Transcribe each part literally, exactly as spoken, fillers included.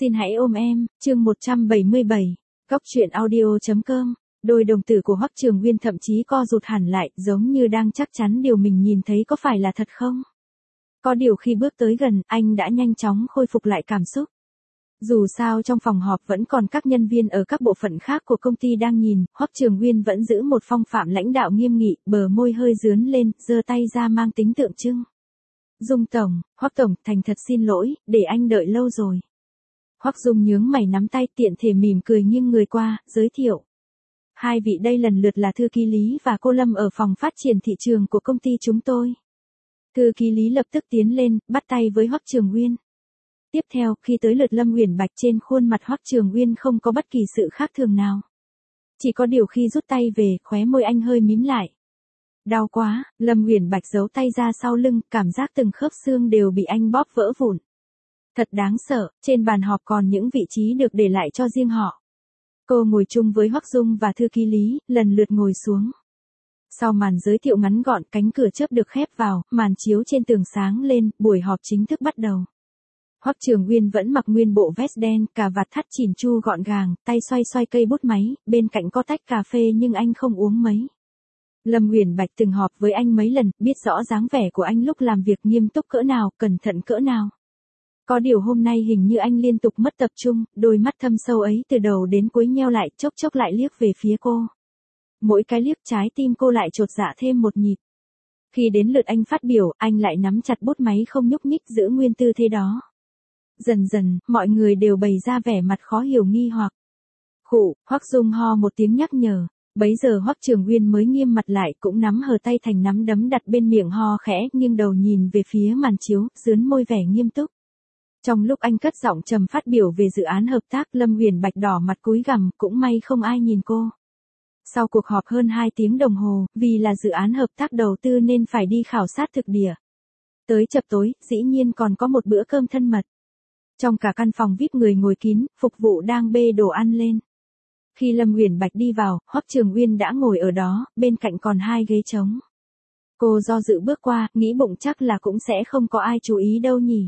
Xin hãy ôm em, chương một trăm bảy mươi bảy, Góc truyện audio chấm com. Đôi đồng tử của Hoắc Trường Nguyên thậm chí co rụt hẳn lại, giống như đang chắc chắn điều mình nhìn thấy có phải là thật không. Có điều khi bước tới gần, anh đã nhanh chóng khôi phục lại cảm xúc. Dù sao trong phòng họp vẫn còn các nhân viên ở các bộ phận khác của công ty đang nhìn, Hoắc Trường Nguyên vẫn giữ một phong phạm lãnh đạo nghiêm nghị, bờ môi hơi rướn lên, giơ tay ra mang tính tượng trưng. Dung tổng, Hoắc tổng, thành thật xin lỗi, để anh đợi lâu rồi. Hoắc Dung nhướng mày nắm tay tiện thể mỉm cười nghiêng người qua, giới thiệu. Hai vị đây lần lượt là thư ký Lý và cô Lâm ở phòng phát triển thị trường của công ty chúng tôi. Thư ký Lý lập tức tiến lên, bắt tay với Hoắc Trường Nguyên. Tiếp theo, khi tới lượt Lâm Uyển Bạch, trên khuôn mặt Hoắc Trường Nguyên không có bất kỳ sự khác thường nào. Chỉ có điều khi rút tay về, khóe môi anh hơi mím lại. Đau quá, Lâm Uyển Bạch giấu tay ra sau lưng, cảm giác từng khớp xương đều bị anh bóp vỡ vụn. Thật đáng sợ, trên bàn họp còn những vị trí được để lại cho riêng họ. Cô ngồi chung với Hoắc Dung và thư ký Lý, lần lượt ngồi xuống. Sau màn giới thiệu ngắn gọn, cánh cửa chớp được khép vào, màn chiếu trên tường sáng lên, buổi họp chính thức bắt đầu. Hoắc Trường Nguyên vẫn mặc nguyên bộ vest đen, cà vạt thắt chỉn chu gọn gàng, tay xoay xoay cây bút máy, bên cạnh có tách cà phê nhưng anh không uống mấy. Lâm Uyển Bạch từng họp với anh mấy lần, biết rõ dáng vẻ của anh lúc làm việc nghiêm túc cỡ nào, cẩn thận cỡ nào. Có điều hôm nay hình như anh liên tục mất tập trung, đôi mắt thâm sâu ấy từ đầu đến cuối nheo lại, chốc chốc lại liếc về phía cô. Mỗi cái liếc trái tim cô lại chột dạ thêm một nhịp. Khi đến lượt anh phát biểu, anh lại nắm chặt bút máy không nhúc nhích, giữ nguyên tư thế đó. Dần dần, mọi người đều bày ra vẻ mặt khó hiểu nghi hoặc. Khụ, Hoắc Dung ho một tiếng nhắc nhở. Bấy giờ Hoắc Trường Nguyên mới nghiêm mặt lại, cũng nắm hờ tay thành nắm đấm đặt bên miệng ho khẽ, nhưng đầu nhìn về phía màn chiếu, dướn môi vẻ nghiêm túc. Trong lúc anh cất giọng trầm phát biểu về dự án hợp tác, Lâm Uyển Bạch đỏ mặt cúi gằm, cũng may không ai nhìn cô. Sau cuộc họp hơn hai tiếng đồng hồ, vì là dự án hợp tác đầu tư nên phải đi khảo sát thực địa. Tới chập tối, dĩ nhiên còn có một bữa cơm thân mật. Trong cả căn phòng vi ai pi người ngồi kín, phục vụ đang bê đồ ăn lên. Khi Lâm Uyển Bạch đi vào, Hoắc Trường Nguyên đã ngồi ở đó, bên cạnh còn hai ghế trống. Cô do dự bước qua, nghĩ bụng chắc là cũng sẽ không có ai chú ý đâu nhỉ.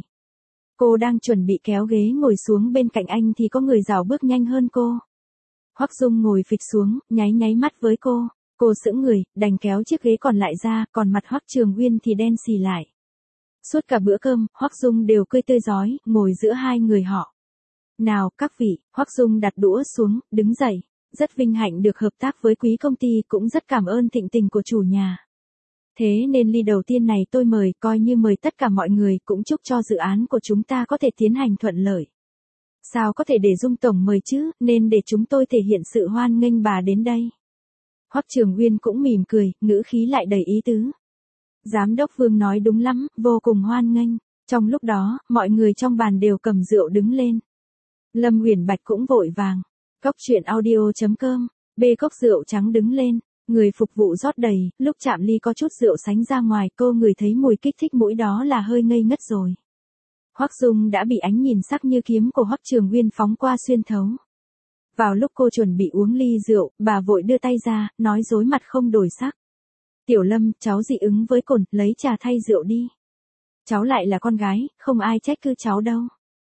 Cô đang chuẩn bị kéo ghế ngồi xuống bên cạnh anh thì có người rảo bước nhanh hơn cô. Hoắc Dung ngồi phịch xuống, nháy nháy mắt với cô. Cô sững người, đành kéo chiếc ghế còn lại ra, còn mặt Hoắc Trường Nguyên thì đen xì lại. Suốt cả bữa cơm, Hoắc Dung đều cười tươi rói, ngồi giữa hai người họ. Nào, các vị, Hoắc Dung đặt đũa xuống, đứng dậy. Rất vinh hạnh được hợp tác với quý công ty, cũng rất cảm ơn thịnh tình của chủ nhà. Thế nên ly đầu tiên này tôi mời, coi như mời tất cả mọi người, cũng chúc cho dự án của chúng ta có thể tiến hành thuận lợi. Sao có thể để Dung tổng mời chứ, nên để chúng tôi thể hiện sự hoan nghênh bà đến đây. Hoắc Trường Nguyên cũng mỉm cười, ngữ khí lại đầy ý tứ. Giám đốc Vương nói đúng lắm, vô cùng hoan nghênh. Trong lúc đó, mọi người trong bàn đều cầm rượu đứng lên. Lâm Uyển Bạch cũng vội vàng. Góc truyện audio chấm com, bê cốc rượu trắng đứng lên. Người phục vụ rót đầy, lúc chạm ly có chút rượu sánh ra ngoài, cô ngửi thấy mùi kích thích mũi đó là hơi ngây ngất rồi. Hoắc Dung đã bị ánh nhìn sắc như kiếm của Hoắc Trường Nguyên phóng qua xuyên thấu. Vào lúc cô chuẩn bị uống ly rượu, bà vội đưa tay ra, nói dối mặt không đổi sắc. Tiểu Lâm, cháu dị ứng với cồn, lấy trà thay rượu đi. Cháu lại là con gái, không ai trách cứ cháu đâu.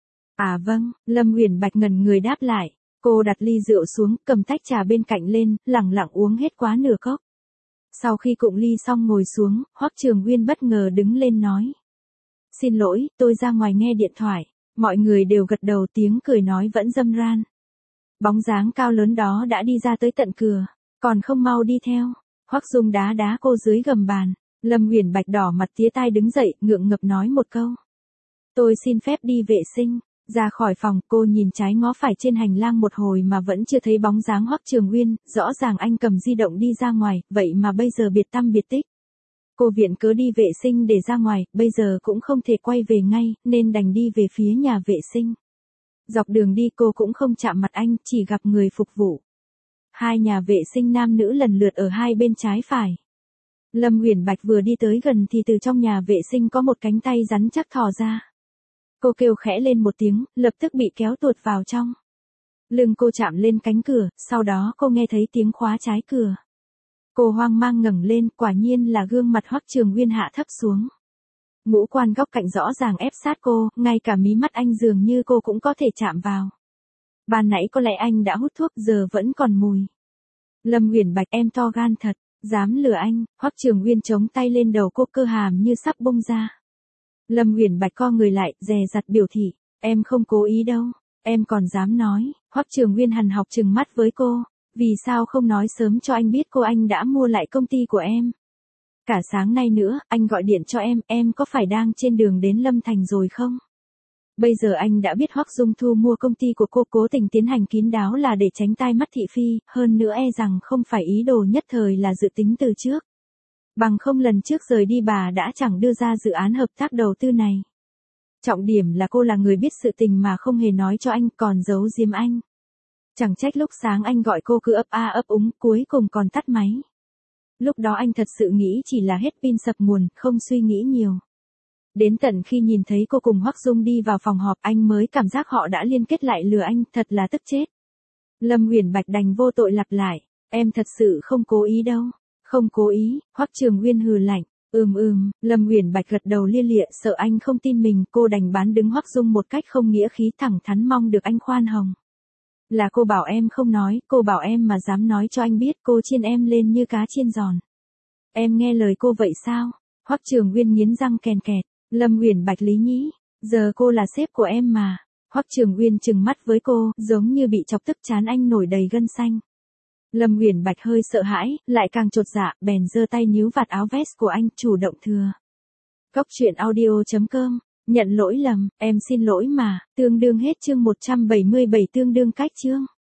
À vâng, Lâm Uyển Bạch ngẩn người đáp lại. Cô đặt ly rượu xuống, cầm tách trà bên cạnh lên, lẳng lặng uống hết quá nửa cốc. Sau khi cụng ly xong ngồi xuống, Hoắc Trường Nguyên bất ngờ đứng lên nói. Xin lỗi, tôi ra ngoài nghe điện thoại. Mọi người đều gật đầu, tiếng cười nói vẫn râm ran. Bóng dáng cao lớn đó đã đi ra tới tận cửa, còn không mau đi theo. Hoắc Dung đá đá cô dưới gầm bàn. Lâm Uyển Bạch đỏ mặt tía tai đứng dậy, ngượng ngập nói một câu. Tôi xin phép đi vệ sinh. Ra khỏi phòng, cô nhìn trái ngó phải trên hành lang một hồi mà vẫn chưa thấy bóng dáng Hoắc Trường Nguyên, rõ ràng anh cầm di động đi ra ngoài, vậy mà bây giờ biệt tăm biệt tích. Cô viện cớ đi vệ sinh để ra ngoài, bây giờ cũng không thể quay về ngay, nên đành đi về phía nhà vệ sinh. Dọc đường đi cô cũng không chạm mặt anh, chỉ gặp người phục vụ. Hai nhà vệ sinh nam nữ lần lượt ở hai bên trái phải. Lâm Uyển Bạch vừa đi tới gần thì từ trong nhà vệ sinh có một cánh tay rắn chắc thò ra. Cô kêu khẽ lên một tiếng, lập tức bị kéo tuột vào trong. Lưng cô chạm lên cánh cửa, sau đó cô nghe thấy tiếng khóa trái cửa. Cô hoang mang ngẩng lên, quả nhiên là gương mặt Hoắc Trường Nguyên hạ thấp xuống. Ngũ quan góc cạnh rõ ràng ép sát cô, ngay cả mí mắt anh dường như cô cũng có thể chạm vào. Ban nãy có lẽ anh đã hút thuốc, giờ vẫn còn mùi. Lâm Uyển Bạch, em to gan thật, dám lừa anh. Hoắc Trường Uyên chống tay lên đầu cô, cơ hàm như sắp bung ra. Lâm Uyển Bạch co người lại, dè dặt biểu thị, em không cố ý đâu, em còn dám nói. Hoắc Trường Uyên hằn học trừng mắt với cô, vì sao không nói sớm cho anh biết cô anh đã mua lại công ty của em. Cả sáng nay nữa, anh gọi điện cho em, em có phải đang trên đường đến Lâm Thành rồi không? Bây giờ anh đã biết Hoắc Dung Thu mua công ty của cô, cố tình tiến hành kín đáo là để tránh tai mắt thị phi, hơn nữa e rằng không phải ý đồ nhất thời là dự tính từ trước. Bằng không lần trước rời đi bà đã chẳng đưa ra dự án hợp tác đầu tư này. Trọng điểm là cô là người biết sự tình mà không hề nói cho anh, còn giấu giếm anh. Chẳng trách lúc sáng anh gọi cô cứ ấp a ấp úng, cuối cùng còn tắt máy. Lúc đó anh thật sự nghĩ chỉ là hết pin sập nguồn, không suy nghĩ nhiều. Đến tận khi nhìn thấy cô cùng Hoắc Dung đi vào phòng họp, anh mới cảm giác họ đã liên kết lại lừa anh, thật là tức chết. Lâm Uyển Bạch đành vô tội lặp lại, em thật sự không cố ý đâu. Không cố ý. Hoắc Trường Uyên hừ lạnh, ừm ừm. Lâm Uyển Bạch gật đầu lia lịa, sợ anh không tin mình, cô đành bán đứng Hoắc Dung một cách không nghĩa khí, thẳng thắn mong được anh khoan hồng. Là cô bảo em không nói, cô bảo em mà dám nói cho anh biết, cô chiên em lên như cá chiên giòn. Em nghe lời cô vậy sao? Hoắc Trường Uyên nghiến răng kèn kẹt. Lâm Uyển Bạch, Lý Nhĩ, giờ cô là sếp của em mà. Hoắc Trường Uyên trừng mắt với cô, giống như bị chọc tức, trán anh nổi đầy gân xanh. Lâm Uyển Bạch hơi sợ hãi, lại càng chột dạ, bèn giơ tay níu vạt áo vest của anh, chủ động thưa. Cốc truyện audio chấm com, nhận lỗi lầm, em xin lỗi mà, tương đương hết chương một trăm bảy mươi bảy, tương đương cách chương.